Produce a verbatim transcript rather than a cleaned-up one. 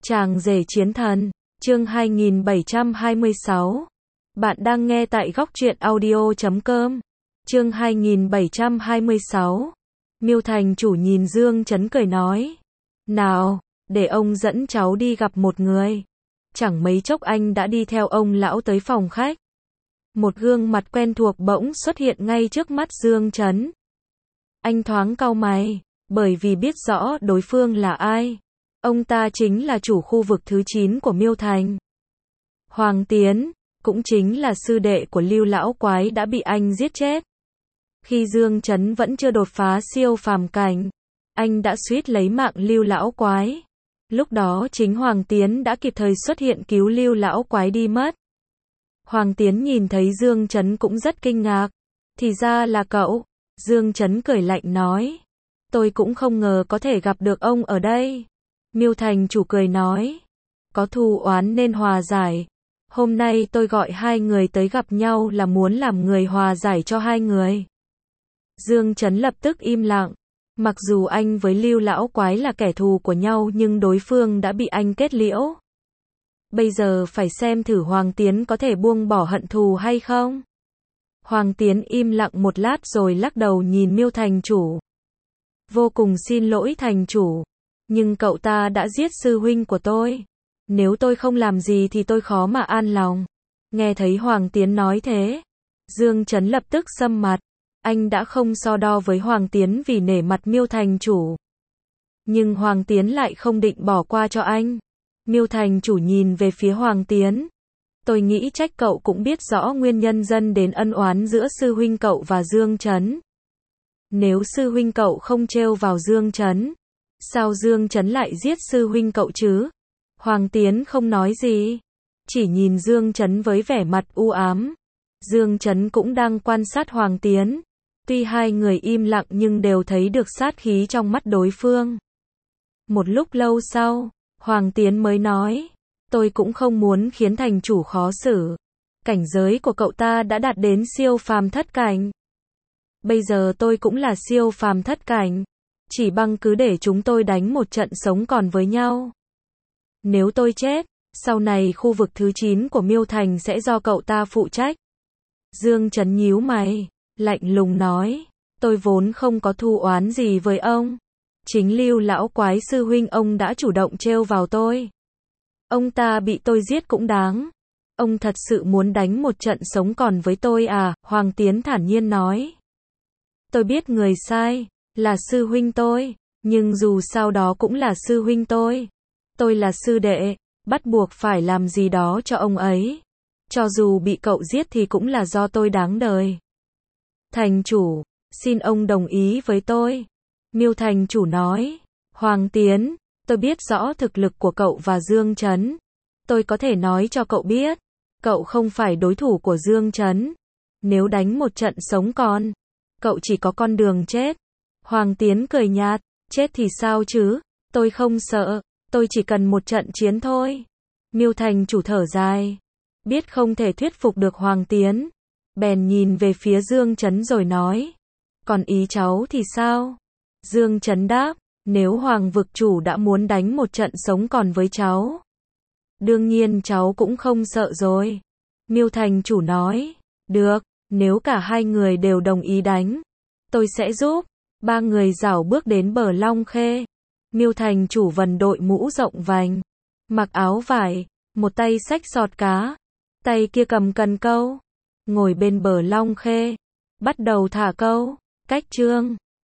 Chàng rể chiến thần, chương hai nghìn bảy trăm hai mươi sáu. Bạn đang nghe tại góc truyện audio chấm com. Chương hai nghìn bảy trăm hai mươi sáu. Miêu thành chủ nhìn Dương Chấn cười nói. Nào, để ông dẫn cháu đi gặp một người. Chẳng mấy chốc anh đã đi theo ông lão tới phòng khách. Một gương mặt quen thuộc bỗng xuất hiện ngay trước mắt Dương Chấn. Anh thoáng cau mày, bởi vì biết rõ đối phương là ai. Ông ta chính là chủ khu vực thứ chín của Miêu Thành. Hoàng Tiến, cũng chính là sư đệ của Lưu lão quái đã bị anh giết chết. Khi Dương Chấn vẫn chưa đột phá siêu phàm cảnh, anh đã suýt lấy mạng Lưu lão quái. Lúc đó chính Hoàng Tiến đã kịp thời xuất hiện cứu Lưu lão quái đi mất. Hoàng Tiến nhìn thấy Dương Chấn cũng rất kinh ngạc. Thì ra là cậu. Dương Chấn cười lạnh nói. Tôi cũng không ngờ có thể gặp được ông ở đây. Miêu thành chủ cười nói. Có thù oán nên hòa giải. Hôm nay tôi gọi hai người tới gặp nhau là muốn làm người hòa giải cho hai người. Dương Chấn lập tức im lặng. Mặc dù anh với Lưu lão quái là kẻ thù của nhau nhưng đối phương đã bị anh kết liễu. Bây giờ phải xem thử Hoàng Tiến có thể buông bỏ hận thù hay không. Hoàng Tiến im lặng một lát rồi lắc đầu nhìn Miêu thành chủ. Vô cùng xin lỗi thành chủ. Nhưng cậu ta đã giết sư huynh của tôi. Nếu tôi không làm gì thì tôi khó mà an lòng. Nghe thấy Hoàng Tiến nói thế, Dương Chấn lập tức sầm mặt. Anh đã không so đo với Hoàng Tiến vì nể mặt Miêu thành chủ. Nhưng Hoàng Tiến lại không định bỏ qua cho anh. Miêu thành chủ nhìn về phía Hoàng Tiến. Tôi nghĩ trách cậu cũng biết rõ nguyên nhân dẫn đến ân oán giữa sư huynh cậu và Dương Chấn. Nếu sư huynh cậu không trêu vào Dương Chấn, sao Dương Chấn lại giết sư huynh cậu chứ? Hoàng Tiến không nói gì, chỉ nhìn Dương Chấn với vẻ mặt u ám. Dương Chấn cũng đang quan sát Hoàng Tiến. Tuy hai người im lặng nhưng đều thấy được sát khí trong mắt đối phương. Một lúc lâu sau, Hoàng Tiến mới nói. Tôi cũng không muốn khiến thành chủ khó xử. Cảnh giới của cậu ta đã đạt đến siêu phàm thất cảnh. Bây giờ tôi cũng là siêu phàm thất cảnh. Chỉ bằng cứ để chúng tôi đánh một trận sống còn với nhau. Nếu tôi chết, sau này khu vực thứ chín của Miêu Thành sẽ do cậu ta phụ trách. Dương Chấn nhíu mày, lạnh lùng nói. Tôi vốn không có thù oán gì với ông. Chính Lưu lão quái sư huynh ông đã chủ động trêu vào tôi. Ông ta bị tôi giết cũng đáng. Ông thật sự muốn đánh một trận sống còn với tôi à? Hoàng Tiến thản nhiên nói. Tôi biết người sai là sư huynh tôi, nhưng dù sao đó cũng là sư huynh tôi. Tôi là sư đệ, bắt buộc phải làm gì đó cho ông ấy. Cho dù bị cậu giết thì cũng là do tôi đáng đời. Thành chủ, xin ông đồng ý với tôi. Miêu thành chủ nói. Hoàng Tiến, tôi biết rõ thực lực của cậu và Dương Chấn. Tôi có thể nói cho cậu biết, cậu không phải đối thủ của Dương Chấn. Nếu đánh một trận sống còn, cậu chỉ có con đường chết. Hoàng Tiến cười nhạt, chết thì sao chứ, tôi không sợ, tôi chỉ cần một trận chiến thôi. Miêu thành chủ thở dài, biết không thể thuyết phục được Hoàng Tiến, bèn nhìn về phía Dương Chấn rồi nói, còn ý cháu thì sao? Dương Chấn đáp, nếu Hoàng vực chủ đã muốn đánh một trận sống còn với cháu, đương nhiên cháu cũng không sợ rồi. Miêu thành chủ nói, được, nếu cả hai người đều đồng ý đánh, tôi sẽ giúp. Ba người rảo bước đến bờ Long Khê. Miêu thành chủ vần đội mũ rộng vành, mặc áo vải, một tay xách sọt cá, tay kia cầm cần câu, ngồi bên bờ Long Khê, bắt đầu thả câu. Cách chương